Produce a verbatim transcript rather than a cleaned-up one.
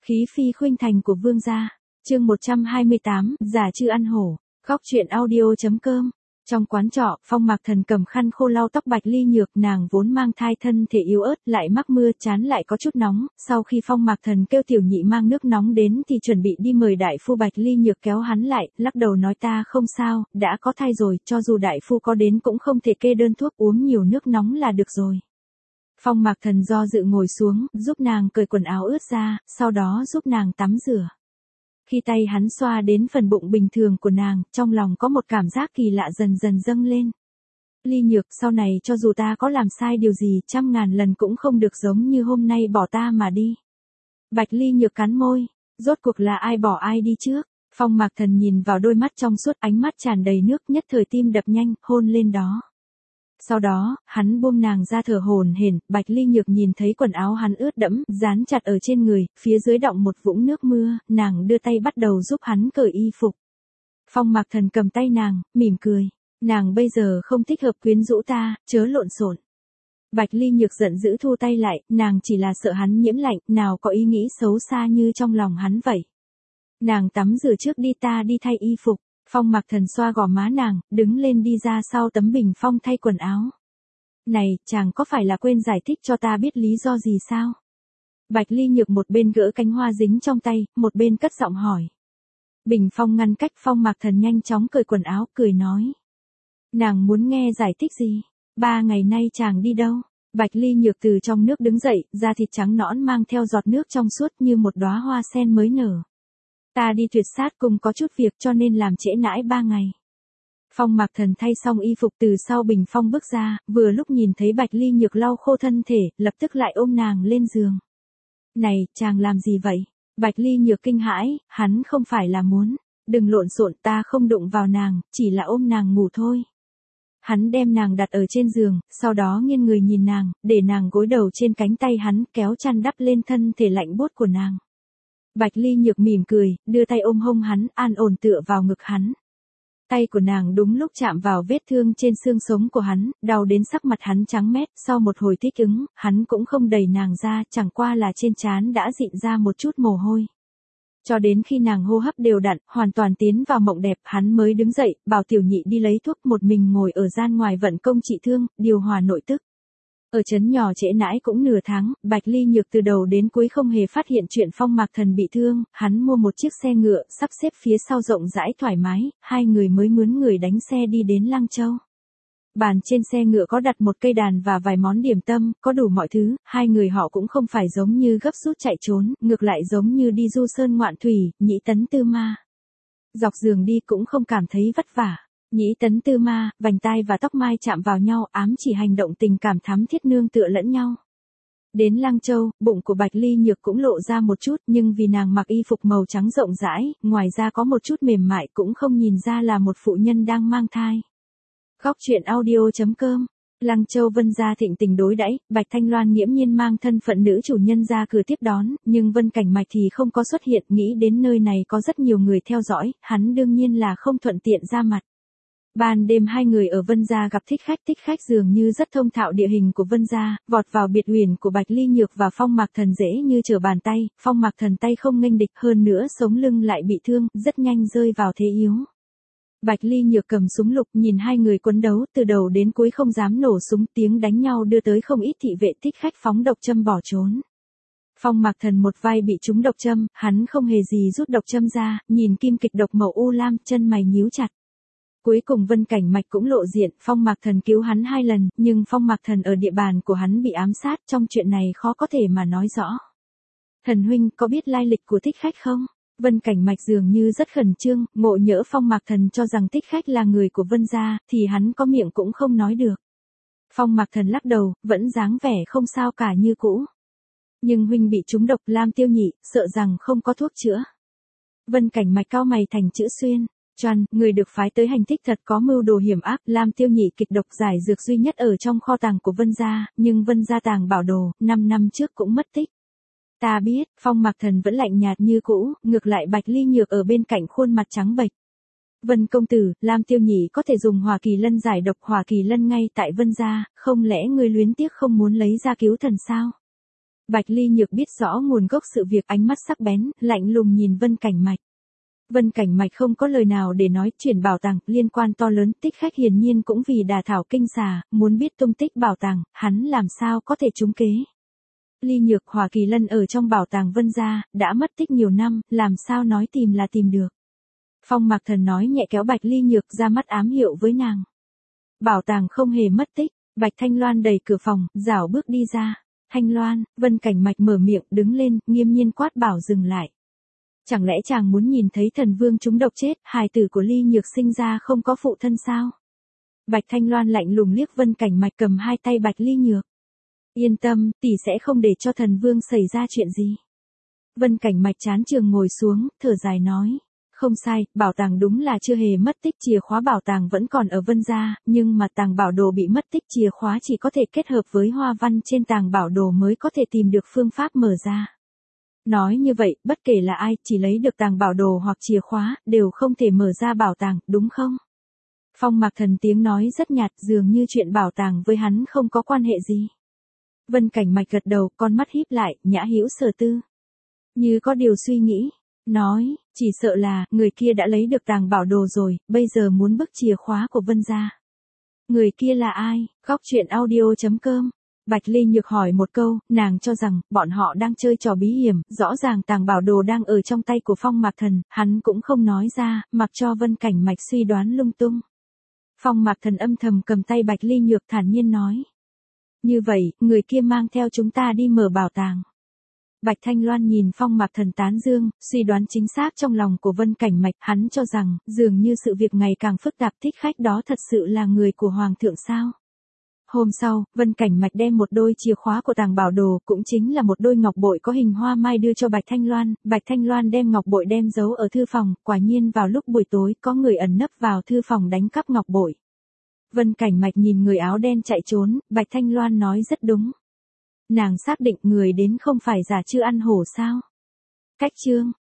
Khí phi khuynh thành của vương gia. Chương một trăm hai mươi tám, giả chư ăn hổ. Góc truyện audio.com. Trong quán trọ, Phong Mạc Thần cầm khăn khô lau tóc Bạch Ly Nhược, nàng vốn mang thai thân thể yếu ớt, lại mắc mưa, trán lại có chút nóng, sau khi Phong Mạc Thần kêu tiểu nhị mang nước nóng đến thì chuẩn bị đi mời đại phu, Bạch Ly Nhược kéo hắn lại, lắc đầu nói ta không sao, đã có thai rồi, cho dù đại phu có đến cũng không thể kê đơn thuốc, uống nhiều nước nóng là được rồi. Phong Mạc Thần do dự ngồi xuống, giúp nàng cởi quần áo ướt ra, sau đó giúp nàng tắm rửa. Khi tay hắn xoa đến phần bụng bình thường của nàng, trong lòng có một cảm giác kỳ lạ dần dần dâng lên. Ly Nhược, sau này cho dù ta có làm sai điều gì, trăm ngàn lần cũng không được giống như hôm nay bỏ ta mà đi. Bạch Ly Nhược cắn môi, rốt cuộc là ai bỏ ai đi trước? Phong Mạc Thần nhìn vào đôi mắt trong suốt, ánh mắt tràn đầy nước, nhất thời tim đập nhanh, hôn lên đó. Sau đó, hắn buông nàng ra thở hổn hển, Bạch Ly Nhược nhìn thấy quần áo hắn ướt đẫm, dán chặt ở trên người, phía dưới đọng một vũng nước mưa, nàng đưa tay bắt đầu giúp hắn cởi y phục. Phong Mạc Thần cầm tay nàng, mỉm cười, nàng bây giờ không thích hợp quyến rũ ta, chớ lộn xộn. Bạch Ly Nhược giận dữ thu tay lại, nàng chỉ là sợ hắn nhiễm lạnh, nào có ý nghĩ xấu xa như trong lòng hắn vậy. Nàng tắm rửa trước đi, ta đi thay y phục. Phong Mạc Thần xoa gò má nàng, đứng lên đi ra sau tấm bình phong thay quần áo. Này, chàng có phải là quên giải thích cho ta biết lý do gì sao? Bạch Ly Nhược một bên gỡ cánh hoa dính trong tay, một bên cất giọng hỏi. Bình phong ngăn cách, Phong Mạc Thần nhanh chóng cởi quần áo, cười nói. Nàng muốn nghe giải thích gì? Ba ngày nay chàng đi đâu? Bạch Ly Nhược từ trong nước đứng dậy, da thịt trắng nõn mang theo giọt nước trong suốt như một đóa hoa sen mới nở. Ta đi Tuyệt Sát Cung có chút việc cho nên làm trễ nãi ba ngày. Phong Mạc Thần thay xong y phục từ sau bình phong bước ra, vừa lúc nhìn thấy Bạch Ly Nhược lau khô thân thể, lập tức lại ôm nàng lên giường. Này, chàng làm gì vậy? Bạch Ly Nhược kinh hãi, hắn không phải là muốn. Đừng lộn xộn, ta không đụng vào nàng, chỉ là ôm nàng ngủ thôi. Hắn đem nàng đặt ở trên giường, sau đó nghiêng người nhìn nàng, để nàng gối đầu trên cánh tay hắn, kéo chăn đắp lên thân thể lạnh buốt của nàng. Bạch Ly Nhược mỉm cười, đưa tay ôm hông hắn, an ổn tựa vào ngực hắn. Tay của nàng đúng lúc chạm vào vết thương trên xương sống của hắn, đau đến sắc mặt hắn trắng mét, sau một hồi thích ứng, hắn cũng không đẩy nàng ra, chẳng qua là trên trán đã dịn ra một chút mồ hôi. Cho đến khi nàng hô hấp đều đặn, hoàn toàn tiến vào mộng đẹp, hắn mới đứng dậy, bảo tiểu nhị đi lấy thuốc, một mình ngồi ở gian ngoài vận công trị thương, điều hòa nội tức. Ở trấn nhỏ trễ nãi cũng nửa tháng, Bạch Ly Nhược từ đầu đến cuối không hề phát hiện chuyện Phong Mạc Thần bị thương, hắn mua một chiếc xe ngựa, sắp xếp phía sau rộng rãi thoải mái, hai người mới mướn người đánh xe đi đến Lăng Châu. Bàn trên xe ngựa có đặt một cây đàn và vài món điểm tâm, có đủ mọi thứ, hai người họ cũng không phải giống như gấp rút chạy trốn, ngược lại giống như đi du sơn ngoạn thủy, nhĩ tấn tư ma. Dọc giường đi cũng không cảm thấy vất vả. Nhĩ tấn tư ma, vành tai và tóc mai chạm vào nhau, ám chỉ hành động tình cảm thắm thiết nương tựa lẫn nhau. Đến Lăng Châu, bụng của Bạch Ly Nhược cũng lộ ra một chút, nhưng vì nàng mặc y phục màu trắng rộng rãi, ngoài ra có một chút mềm mại, cũng không nhìn ra là một phụ nhân đang mang thai. Góc truyện audio.com. Lăng Châu Vân gia thịnh tình đối đãi, Bạch Thanh Loan nghiễm nhiên mang thân phận nữ chủ nhân ra cửa tiếp đón, nhưng Vân Cảnh Mạch thì không có xuất hiện, nghĩ đến nơi này có rất nhiều người theo dõi, hắn đương nhiên là không thuận tiện ra mặt. Ban đêm hai người ở Vân gia gặp Thích Khách, Thích Khách dường như rất thông thạo địa hình của Vân gia, vọt vào biệt uyển của Bạch Ly Nhược và Phong Mạc Thần dễ như trở bàn tay, Phong Mạc Thần tay không nghênh địch, hơn nữa sống lưng lại bị thương, rất nhanh rơi vào thế yếu. Bạch Ly Nhược cầm súng lục nhìn hai người quấn đấu, từ đầu đến cuối không dám nổ súng, tiếng đánh nhau đưa tới không ít thị vệ Thích Khách phóng độc châm bỏ trốn. Phong Mạc Thần một vai bị trúng độc châm, hắn không hề gì rút độc châm ra, nhìn kim kịch độc màu u lam, chân mày nhíu chặt. Cuối cùng Vân Cảnh Mạch cũng lộ diện, Phong Mạc Thần cứu hắn hai lần, nhưng Phong Mạc Thần ở địa bàn của hắn bị ám sát, trong chuyện này khó có thể mà nói rõ. Thần huynh có biết lai lịch của Thích Khách không? Vân Cảnh Mạch dường như rất khẩn trương, ngộ nhỡ Phong Mạc Thần cho rằng Thích Khách là người của Vân gia, thì hắn có miệng cũng không nói được. Phong Mạc Thần lắc đầu, vẫn dáng vẻ không sao cả như cũ. Nhưng huynh bị trúng độc, Lam Tiêu Nhị, sợ rằng không có thuốc chữa. Vân Cảnh Mạch cau mày thành chữ xuyên. Choan, người được phái tới hành thích thật có mưu đồ hiểm ác, Lam Tiêu Nhị kịch độc giải dược duy nhất ở trong kho tàng của Vân gia, nhưng Vân gia tàng bảo đồ, năm năm trước cũng mất tích. Ta biết, Phong Mạc Thần vẫn lạnh nhạt như cũ, ngược lại Bạch Ly Nhược ở bên cạnh khuôn mặt trắng bệch. Vân công tử, Lam Tiêu Nhị có thể dùng Hỏa Kỳ Lân giải độc Hỏa Kỳ Lân ngay tại Vân gia, không lẽ ngươi luyến tiếc không muốn lấy ra cứu thần sao? Bạch Ly Nhược biết rõ nguồn gốc sự việc, ánh mắt sắc bén, lạnh lùng nhìn Vân Cảnh Mạch. Vân Cảnh Mạch không có lời nào để nói, chuyển bảo tàng, liên quan to lớn, Tích Khách hiển nhiên cũng vì đả thảo kinh xà, muốn biết tung tích bảo tàng, hắn làm sao có thể trúng kế. Ly Nhược, Hỏa Kỳ Lân ở trong bảo tàng Vân gia, đã mất tích nhiều năm, làm sao nói tìm là tìm được. Phong Mạc Thần nói nhẹ, kéo Bạch Ly Nhược ra mắt ám hiệu với nàng. Bảo tàng không hề mất tích. Bạch Thanh Loan đẩy cửa phòng, rảo bước đi ra. Thanh Loan, Vân Cảnh Mạch mở miệng, đứng lên, nghiêm nhiên quát bảo dừng lại. Chẳng lẽ chàng muốn nhìn thấy thần vương chúng độc chết, hài tử của Ly Nhược sinh ra không có phụ thân sao? Bạch Thanh Loan lạnh lùng liếc Vân Cảnh Mạch, cầm hai tay Bạch Ly Nhược. Yên tâm, tỷ sẽ không để cho thần vương xảy ra chuyện gì. Vân Cảnh Mạch chán trường ngồi xuống, thở dài nói. Không sai, bảo tàng đúng là chưa hề mất tích, chìa khóa bảo tàng vẫn còn ở Vân gia, nhưng mà tàng bảo đồ bị mất tích, chìa khóa chỉ có thể kết hợp với hoa văn trên tàng bảo đồ mới có thể tìm được phương pháp mở ra. Nói như vậy, bất kể là ai, chỉ lấy được tàng bảo đồ hoặc chìa khóa, đều không thể mở ra bảo tàng, đúng không? Phong Mạc Thần tiếng nói rất nhạt, dường như chuyện bảo tàng với hắn không có quan hệ gì. Vân Cảnh Mạch gật đầu, con mắt híp lại, nhã hữu sở tư. Như có điều suy nghĩ. Nói, chỉ sợ là, người kia đã lấy được tàng bảo đồ rồi, bây giờ muốn bức chìa khóa của Vân gia. Người kia là ai? Góc truyện audio chấm com. Bạch Ly Nhược hỏi một câu, nàng cho rằng, bọn họ đang chơi trò bí hiểm, rõ ràng tàng bảo đồ đang ở trong tay của Phong Mạc Thần, hắn cũng không nói ra, mặc cho Vân Cảnh Mạch suy đoán lung tung. Phong Mạc Thần âm thầm cầm tay Bạch Ly Nhược, thản nhiên nói. Như vậy, người kia mang theo chúng ta đi mở bảo tàng. Bạch Thanh Loan nhìn Phong Mạc Thần tán dương, suy đoán chính xác trong lòng của Vân Cảnh Mạch, hắn cho rằng, dường như sự việc ngày càng phức tạp, Thích Khách đó thật sự là người của Hoàng thượng sao. Hôm sau, Vân Cảnh Mạch đem một đôi chìa khóa của tàng bảo đồ, cũng chính là một đôi ngọc bội có hình hoa mai đưa cho Bạch Thanh Loan, Bạch Thanh Loan đem ngọc bội đem giấu ở thư phòng, quả nhiên vào lúc buổi tối có người ẩn nấp vào thư phòng đánh cắp ngọc bội. Vân Cảnh Mạch nhìn người áo đen chạy trốn, Bạch Thanh Loan nói rất đúng. Nàng xác định người đến không phải giả chư ăn hổ sao. Cách chương.